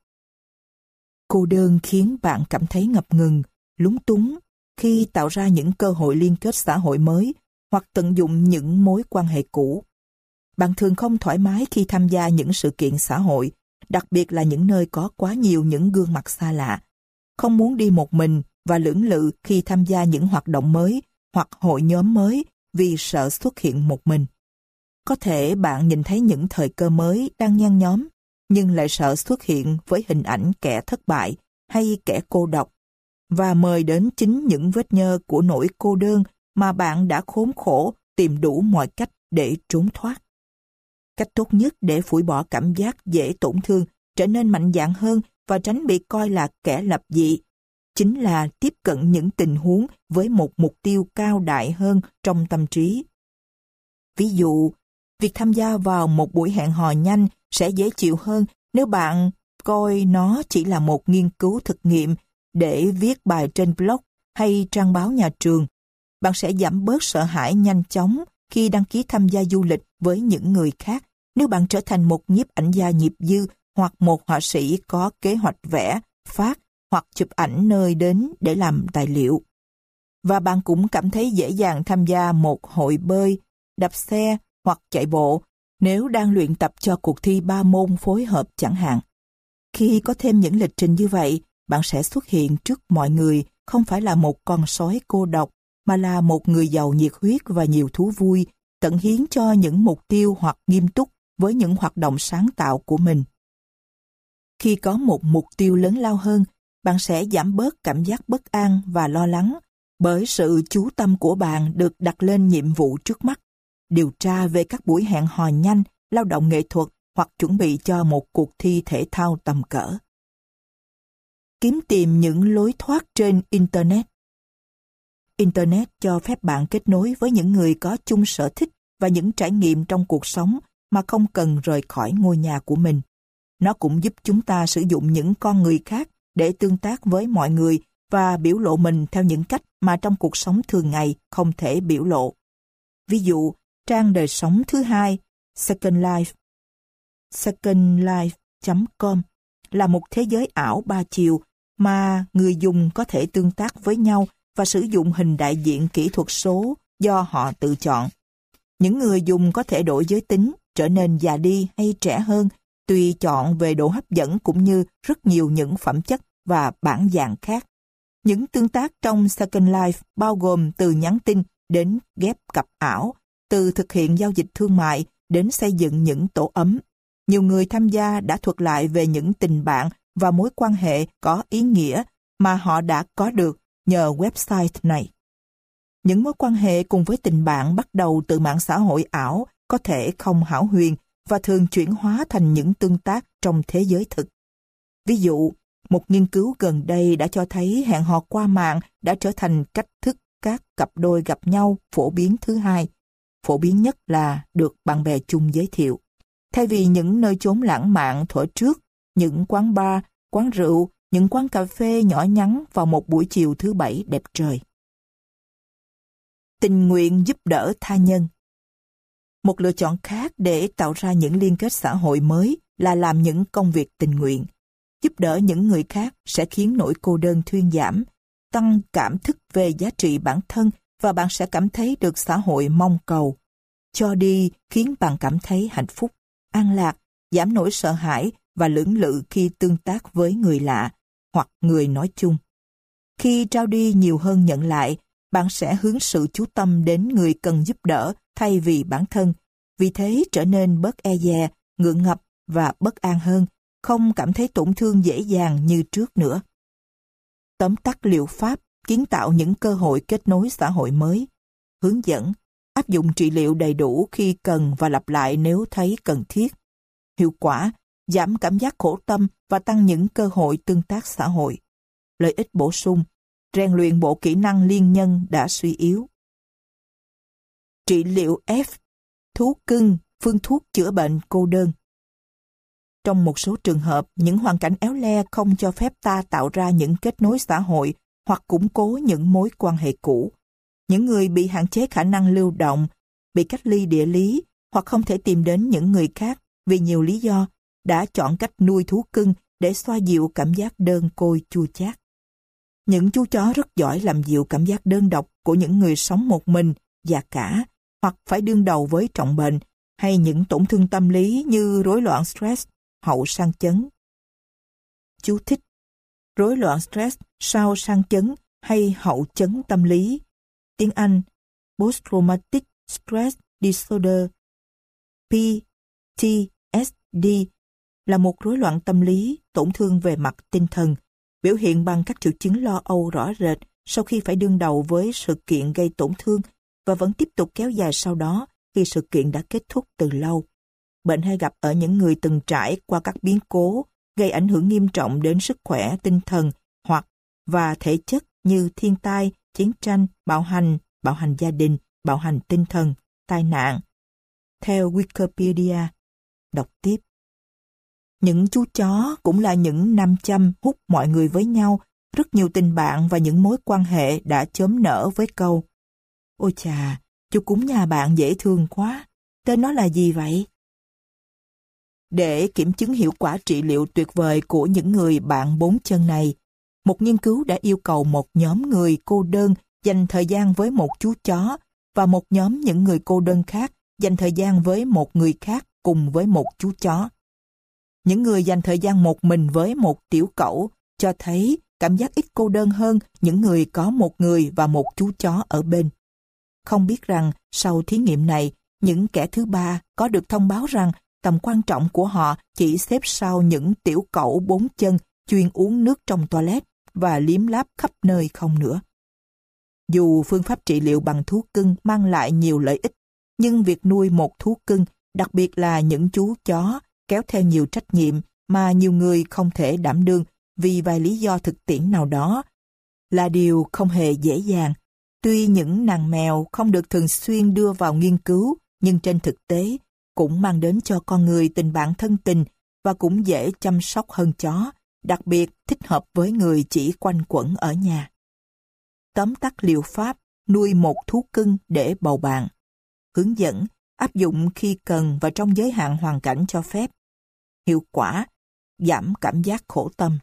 A: Cô đơn khiến bạn cảm thấy ngập ngừng, lúng túng khi tạo ra những cơ hội liên kết xã hội mới hoặc tận dụng những mối quan hệ cũ. Bạn thường không thoải mái khi tham gia những sự kiện xã hội, đặc biệt là những nơi có quá nhiều những gương mặt xa lạ. Không muốn đi một mình và lưỡng lự khi tham gia những hoạt động mới hoặc hội nhóm mới vì sợ xuất hiện một mình. Có thể bạn nhìn thấy những thời cơ mới đang nhen nhóm, nhưng lại sợ xuất hiện với hình ảnh kẻ thất bại hay kẻ cô độc, và mời đến chính những vết nhơ của nỗi cô đơn mà bạn đã khốn khổ tìm đủ mọi cách để trốn thoát. Cách tốt nhất để phủi bỏ cảm giác dễ tổn thương, trở nên mạnh dạn hơn và tránh bị coi là kẻ lập dị, chính là tiếp cận những tình huống với một mục tiêu cao đại hơn trong tâm trí. Ví dụ, việc tham gia vào một buổi hẹn hò nhanh sẽ dễ chịu hơn nếu bạn coi nó chỉ là một nghiên cứu thực nghiệm để viết bài trên blog hay trang báo nhà trường. Bạn sẽ giảm bớt sợ hãi nhanh chóng khi đăng ký tham gia du lịch với những người khác nếu bạn trở thành một nhiếp ảnh gia nghiệp dư hoặc một họa sĩ có kế hoạch vẽ, phát hoặc chụp ảnh nơi đến để làm tài liệu. Và bạn cũng cảm thấy dễ dàng tham gia một hội bơi, đạp xe hoặc chạy bộ nếu đang luyện tập cho cuộc thi 3 môn phối hợp chẳng hạn. Khi có thêm những lịch trình như vậy, bạn sẽ xuất hiện trước mọi người không phải là một con sói cô độc, mà là một người giàu nhiệt huyết và nhiều thú vui, tận hiến cho những mục tiêu hoặc nghiêm túc với những hoạt động sáng tạo của mình. Khi có một mục tiêu lớn lao hơn, bạn sẽ giảm bớt cảm giác bất an và lo lắng, bởi sự chú tâm của bạn được đặt lên nhiệm vụ trước mắt, điều tra về các buổi hẹn hò nhanh, lao động nghệ thuật hoặc chuẩn bị cho một cuộc thi thể thao tầm cỡ. Kiếm tìm những lối thoát trên Internet. Internet cho phép bạn kết nối với những người có chung sở thích và những trải nghiệm trong cuộc sống mà không cần rời khỏi ngôi nhà của mình. Nó cũng giúp chúng ta sử dụng những con người khác để tương tác với mọi người và biểu lộ mình theo những cách mà trong cuộc sống thường ngày không thể biểu lộ. Ví dụ, trang đời sống thứ hai, Second Life, secondlife.com là một thế giới ảo 3 chiều mà người dùng có thể tương tác với nhau và sử dụng hình đại diện kỹ thuật số do họ tự chọn. Những người dùng có thể đổi giới tính, trở nên già đi hay trẻ hơn, tùy chọn về độ hấp dẫn cũng như rất nhiều những phẩm chất và bản dạng khác. Những tương tác trong Second Life bao gồm từ nhắn tin đến ghép cặp ảo, từ thực hiện giao dịch thương mại đến xây dựng những tổ ấm. Nhiều người tham gia đã thuật lại về những tình bạn và mối quan hệ có ý nghĩa mà họ đã có được nhờ website này. Những mối quan hệ cùng với tình bạn bắt đầu từ mạng xã hội ảo có thể không hão huyền và thường chuyển hóa thành những tương tác trong thế giới thực. Ví dụ, một nghiên cứu gần đây đã cho thấy hẹn hò qua mạng đã trở thành cách thức các cặp đôi gặp nhau phổ biến thứ hai. Phổ biến nhất là được bạn bè chung giới thiệu. Thay vì những nơi chốn lãng mạn thuở trước, những quán bar, quán rượu, những quán cà phê nhỏ nhắn vào một buổi chiều thứ Bảy đẹp trời. Tình nguyện giúp đỡ tha nhân. Một lựa chọn khác để tạo ra những liên kết xã hội mới là làm những công việc tình nguyện. Giúp đỡ những người khác sẽ khiến nỗi cô đơn thuyên giảm, tăng cảm thức về giá trị bản thân và bạn sẽ cảm thấy được xã hội mong cầu. Cho đi khiến bạn cảm thấy hạnh phúc, an lạc, giảm nỗi sợ hãi và lưỡng lự khi tương tác với người lạ hoặc người nói chung. Khi trao đi nhiều hơn nhận lại, bạn sẽ hướng sự chú tâm đến người cần giúp đỡ thay vì bản thân, vì thế trở nên bớt e dè, ngượng ngập và bất an hơn, không cảm thấy tổn thương dễ dàng như trước nữa. Tóm tắt liệu pháp kiến tạo những cơ hội kết nối xã hội mới. Hướng dẫn, áp dụng trị liệu đầy đủ khi cần và lặp lại nếu thấy cần thiết. Hiệu quả, giảm cảm giác khổ tâm và tăng những cơ hội tương tác xã hội. Lợi ích bổ sung, rèn luyện bộ kỹ năng liên nhân đã suy yếu. Trị liệu F, thú cưng phương thuốc chữa bệnh cô đơn. Trong một số trường hợp, những hoàn cảnh éo le không cho phép ta tạo ra những kết nối xã hội hoặc củng cố những mối quan hệ cũ. Những người bị hạn chế khả năng lưu động, bị cách ly địa lý hoặc không thể tìm đến những người khác vì nhiều lý do, đã chọn cách nuôi thú cưng để xoa dịu cảm giác đơn côi chua chát. Những chú chó rất giỏi làm dịu cảm giác đơn độc của những người sống một mình, già cả, hoặc phải đương đầu với trọng bệnh, hay những tổn thương tâm lý như rối loạn stress, hậu sang chấn. Chú thích: rối loạn stress sau sang chấn hay hậu chấn tâm lý. Tiếng Anh: Post-traumatic stress disorder, PTSD, là một rối loạn tâm lý, tổn thương về mặt tinh thần, biểu hiện bằng các triệu chứng lo âu rõ rệt sau khi phải đương đầu với sự kiện gây tổn thương và vẫn tiếp tục kéo dài sau đó khi sự kiện đã kết thúc từ lâu. Bệnh hay gặp ở những người từng trải qua các biến cố gây ảnh hưởng nghiêm trọng đến sức khỏe tinh thần hoặc và thể chất như thiên tai, chiến tranh, bạo hành gia đình, bạo hành tinh thần, tai nạn. Theo Wikipedia, đọc tiếp. Những chú chó cũng là những nam châm hút mọi người với nhau, rất nhiều tình bạn và những mối quan hệ đã chớm nở với câu: ôi chà, chú cún nhà bạn dễ thương quá, tên nó là gì vậy? Để kiểm chứng hiệu quả trị liệu tuyệt vời của những người bạn bốn chân này, một nghiên cứu đã yêu cầu một nhóm người cô đơn dành thời gian với một chú chó và một nhóm những người cô đơn khác dành thời gian với một người khác cùng với một chú chó. Những người dành thời gian một mình với một tiểu cẩu cho thấy cảm giác ít cô đơn hơn những người có một người và một chú chó ở bên. Không biết rằng sau thí nghiệm này, những kẻ thứ ba có được thông báo rằng tầm quan trọng của họ chỉ xếp sau những tiểu cẩu bốn chân chuyên uống nước trong toilet và liếm láp khắp nơi không nữa. Dù phương pháp trị liệu bằng thú cưng mang lại nhiều lợi ích, nhưng việc nuôi một thú cưng, đặc biệt là những chú chó, kéo theo nhiều trách nhiệm mà nhiều người không thể đảm đương vì vài lý do thực tiễn nào đó, là điều không hề dễ dàng. Tuy những nàng mèo không được thường xuyên đưa vào nghiên cứu, nhưng trên thực tế cũng mang đến cho con người tình bạn thân tình và cũng dễ chăm sóc hơn chó, đặc biệt thích hợp với người chỉ quanh quẩn ở nhà. Tóm tắt liệu pháp nuôi một thú cưng để bầu bạn. Hướng dẫn, áp dụng khi cần và trong giới hạn hoàn cảnh cho phép. Hiệu quả, giảm cảm giác khổ tâm.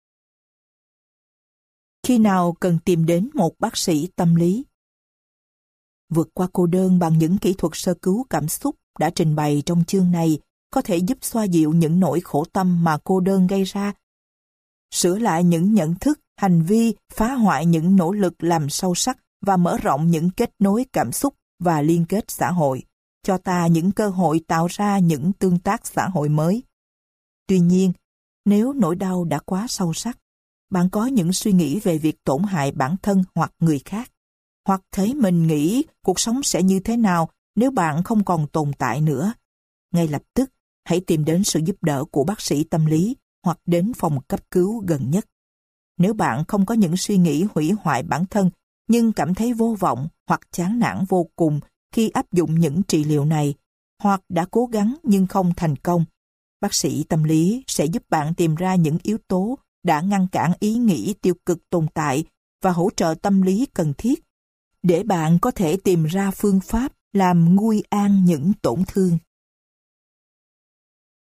A: Khi nào cần tìm đến một bác sĩ tâm lý? Vượt qua cô đơn bằng những kỹ thuật sơ cứu cảm xúc đã trình bày trong chương này có thể giúp xoa dịu những nỗi khổ tâm mà cô đơn gây ra, sửa lại những nhận thức, hành vi, phá hoại những nỗ lực làm sâu sắc và mở rộng những kết nối cảm xúc và liên kết xã hội, cho ta những cơ hội tạo ra những tương tác xã hội mới. Tuy nhiên, nếu nỗi đau đã quá sâu sắc, bạn có những suy nghĩ về việc tổn hại bản thân hoặc người khác, hoặc thấy mình nghĩ cuộc sống sẽ như thế nào nếu bạn không còn tồn tại nữa, ngay lập tức hãy tìm đến sự giúp đỡ của bác sĩ tâm lý hoặc đến phòng cấp cứu gần nhất. Nếu bạn không có những suy nghĩ hủy hoại bản thân nhưng cảm thấy vô vọng hoặc chán nản vô cùng khi áp dụng những trị liệu này, hoặc đã cố gắng nhưng không thành công, bác sĩ tâm lý sẽ giúp bạn tìm ra những yếu tố đã ngăn cản ý nghĩ tiêu cực tồn tại và hỗ trợ tâm lý cần thiết để bạn có thể tìm ra phương pháp làm nguôi an những tổn thương.